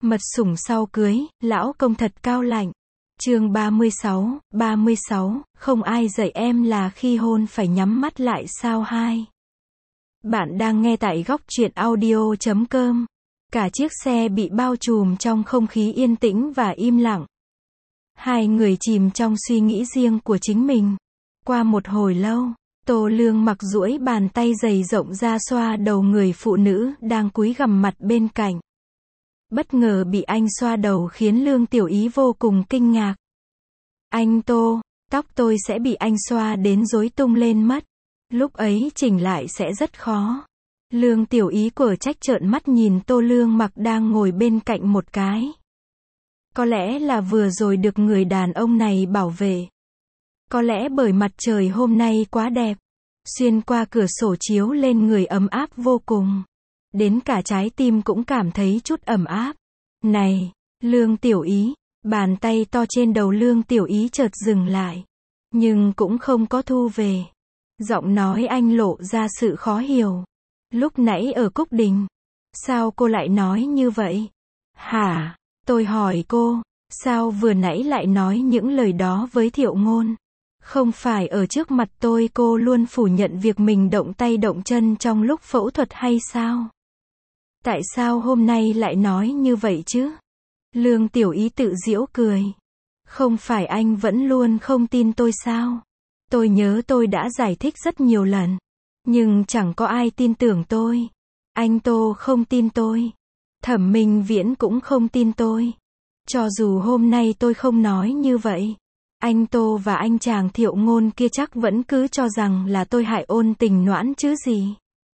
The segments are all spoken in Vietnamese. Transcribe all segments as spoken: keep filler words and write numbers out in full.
Mật sủng sau cưới, lão công thật cao lạnh. Chương ba mươi sáu, ba mươi sáu, không ai dạy em là khi hôn phải nhắm mắt lại sao hai. Bạn đang nghe tại góc truyện audio chấm com. Cả chiếc xe bị bao trùm trong không khí yên tĩnh và im lặng. Hai người chìm trong suy nghĩ riêng của chính mình. Qua một hồi lâu, Tô Lương mặc duỗi bàn tay dày rộng ra xoa đầu người phụ nữ đang cúi gằm mặt bên cạnh. Bất ngờ bị anh xoa đầu khiến Lương Tiểu Ý vô cùng kinh ngạc. Anh Tô, tóc tôi sẽ bị anh xoa đến rối tung lên mất. Lúc ấy chỉnh lại sẽ rất khó. Lương Tiểu Ý của trách trợn mắt nhìn Tô Lương mặc đang ngồi bên cạnh một cái. Có lẽ là vừa rồi được người đàn ông này bảo vệ. Có lẽ bởi mặt trời hôm nay quá đẹp. Xuyên qua cửa sổ chiếu lên người ấm áp vô cùng. Đến cả trái tim cũng cảm thấy chút ẩm áp. Này, Lương Tiểu Ý, bàn tay to trên đầu Lương Tiểu Ý chợt dừng lại. Nhưng cũng không có thu về. Giọng nói anh lộ ra sự khó hiểu. Lúc nãy ở Cúc Đình, sao cô lại nói như vậy? Hả? Tôi hỏi cô, sao vừa nãy lại nói những lời đó với Thiệu Ngôn? Không phải ở trước mặt tôi cô luôn phủ nhận việc mình động tay động chân trong lúc phẫu thuật hay sao? Tại sao hôm nay lại nói như vậy chứ? Lương Tiểu Ý tự giễu cười. Không phải anh vẫn luôn không tin tôi sao? Tôi nhớ tôi đã giải thích rất nhiều lần. Nhưng chẳng có ai tin tưởng tôi. Anh Tô không tin tôi. Thẩm Minh Viễn cũng không tin tôi. Cho dù hôm nay tôi không nói như vậy, anh Tô và anh chàng Thiệu Ngôn kia chắc vẫn cứ cho rằng là tôi hại Ôn Tình Noãn chứ gì.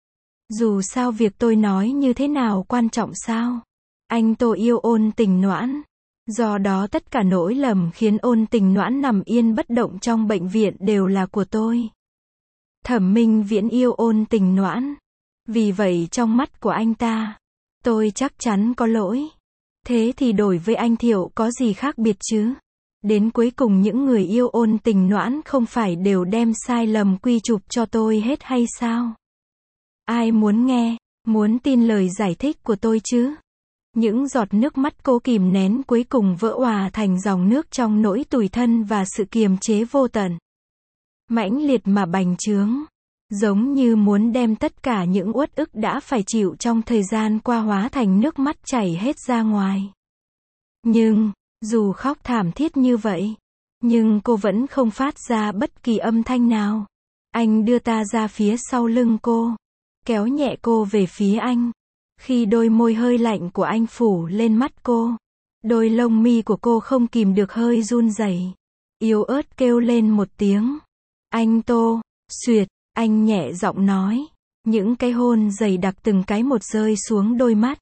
Dù sao việc tôi nói như thế nào quan trọng sao? Anh Tô yêu Ôn Tình Noãn. Do đó tất cả nỗi lầm khiến Ôn Tình Noãn nằm yên bất động trong bệnh viện đều là của tôi. Thẩm Minh Viễn yêu Ôn Tình Noãn. Vì vậy trong mắt của anh ta, tôi chắc chắn có lỗi. Thế thì đổi với anh Thiệu có gì khác biệt chứ? Đến cuối cùng những người yêu Ôn Tình Noãn không phải đều đem sai lầm quy chụp cho tôi hết hay sao? Ai muốn nghe, muốn tin lời giải thích của tôi chứ? Những giọt nước mắt cô kìm nén cuối cùng vỡ òa thành dòng nước trong nỗi tủi thân và sự kiềm chế vô tận. Mãnh liệt mà bành trướng. Giống như muốn đem tất cả những uất ức đã phải chịu trong thời gian qua hóa thành nước mắt chảy hết ra ngoài. Nhưng, dù khóc thảm thiết như vậy, nhưng cô vẫn không phát ra bất kỳ âm thanh nào. Anh đưa ta ra phía sau lưng cô, kéo nhẹ cô về phía anh. Khi đôi môi hơi lạnh của anh phủ lên mắt cô, đôi lông mi của cô không kìm được hơi run rẩy, yếu ớt kêu lên một tiếng. Anh Tô, xuyệt, anh nhẹ giọng nói. Những cái hôn dày đặc từng cái một rơi xuống đôi mắt,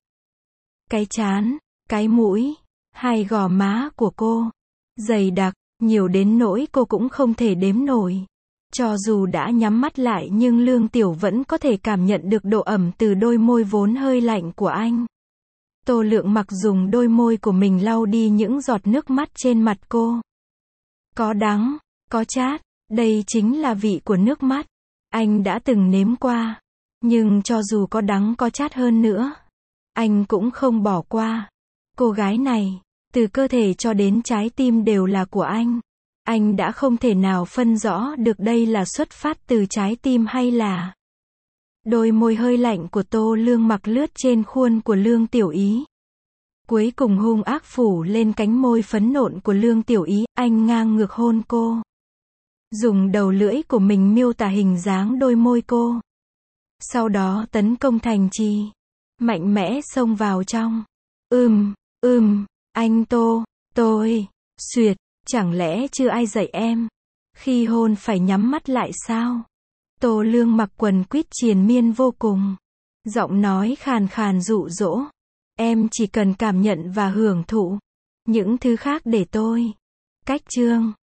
cái trán, cái mũi, hai gò má của cô. Dày đặc, nhiều đến nỗi cô cũng không thể đếm nổi. Cho dù đã nhắm mắt lại nhưng Lương Tiểu vẫn có thể cảm nhận được độ ẩm từ đôi môi vốn hơi lạnh của anh. Tô Lượng Mặc dùng đôi môi của mình lau đi những giọt nước mắt trên mặt cô. Có đắng, có chát, đây chính là vị của nước mắt. Anh đã từng nếm qua. Nhưng cho dù có đắng có chát hơn nữa, anh cũng không bỏ qua. Cô gái này, từ cơ thể cho đến trái tim đều là của anh. Anh đã không thể nào phân rõ được đây là xuất phát từ trái tim hay là. Đôi môi hơi lạnh của Tô Lương Mặc lướt trên khuôn của Lương Tiểu Ý. Cuối cùng hung ác phủ lên cánh môi phấn nộn của Lương Tiểu Ý, anh ngang ngược hôn cô. Dùng đầu lưỡi của mình miêu tả hình dáng đôi môi cô. Sau đó tấn công thành trì. Mạnh mẽ xông vào trong. Ừm, ừm, anh Tô, tôi, xuyệt, chẳng lẽ chưa ai dạy em? Khi hôn phải nhắm mắt lại sao? Tô Lương Mặc quần quýt triền miên vô cùng. Giọng nói khàn khàn dụ dỗ. Em chỉ cần cảm nhận và hưởng thụ. Những thứ khác để tôi. Cách chương.